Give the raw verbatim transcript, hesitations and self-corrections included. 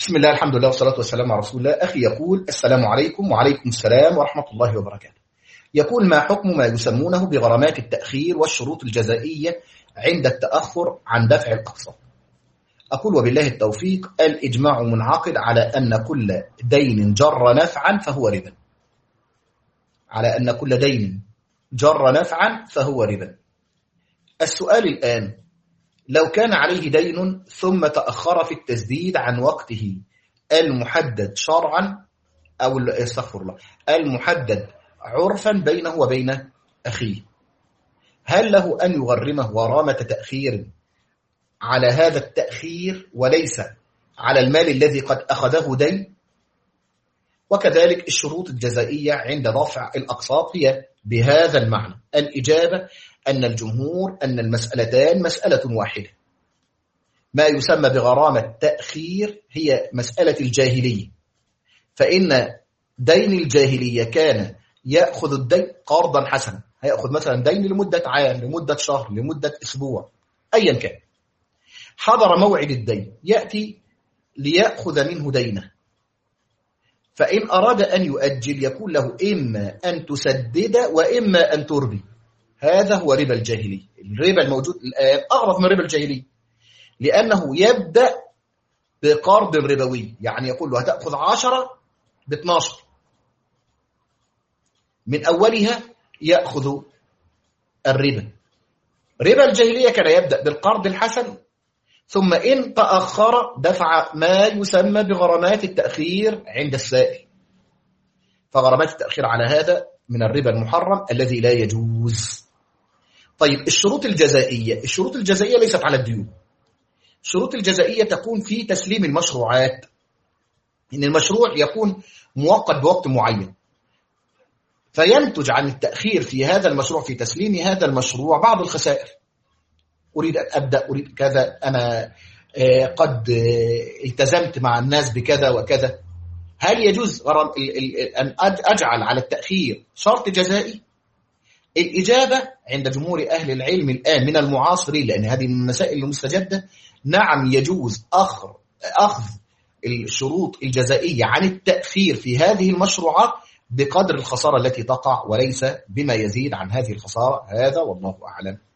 بسم الله، الحمد لله، والصلاة والسلام على رسول الله. أخي يقول: السلام عليكم. وعليكم السلام ورحمة الله وبركاته. يقول: ما حكم ما يسمونه بغرامات التأخير والشروط الجزائية عند التأخر عن دفع الأقساط؟ أقول: وبالله التوفيق. الإجماع منعقد على أن كل دين جر نفعا فهو ربا، على أن كل دين جر نفعا فهو ربا. السؤال الآن: لو كان عليه دين ثم تأخر في التسديد عن وقته المحدد شرعا، أو استغفر الله المحدد عرفا بينه وبين أخيه، هل له أن يغرمه غرامة تأخير على هذا التأخير وليس على المال الذي قد أخذه دين؟ وكذلك الشروط الجزائية عند دفع الأقساط هي بهذا المعنى. الإجابة أن الجمهور أن المسألتان مسألة واحدة. ما يسمى بغرامة تأخير هي مسألة الجاهلية، فإن دين الجاهلية كان يأخذ الدين قرضا حسنا، هيأخذ مثلا دين لمدة عام، لمدة شهر، لمدة أسبوع، أيا كان. حضر موعد الدين، يأتي ليأخذ منه دينه، فإن أراد أن يؤجل يقول له إما أن تسدد وإما أن تربي. هذا هو ربا الجاهلية. الربا الموجود الآن أغرب من ربا الجاهلية، لأنه يبدأ بقرض ربوي، يعني يقول له هتأخذ عشرة باثناشر، من أولها يأخذ الربا. ربا الجاهلية كان يبدأ بالقرض الحسن، ثم إن تأخر دفع ما يسمى بغرامات التأخير عند السائل. فغرامات التأخير على هذا من الربا المحرم الذي لا يجوز. طيب، الشروط الجزائية. الشروط الجزائية ليست على الديون. الشروط الجزائية تكون في تسليم المشروعات، إن المشروع يكون موقت بوقت معين، فينتج عن التأخير في هذا المشروع، في تسليم هذا المشروع، بعض الخسائر. أريد أن أبدأ، أريد كذا، أنا قد التزمت مع الناس بكذا وكذا. هل يجوز أن أجعل على التأخير شرط جزائي؟ الإجابة عند جمهور أهل العلم الآن من المعاصرين، لأن هذه من المسائل المستجدة، نعم يجوز أخذ أخذ الشروط الجزائية عن التأخير في هذه المشروعات بقدر الخسارة التي تقع، وليس بما يزيد عن هذه الخسارة. هذا والله أعلم.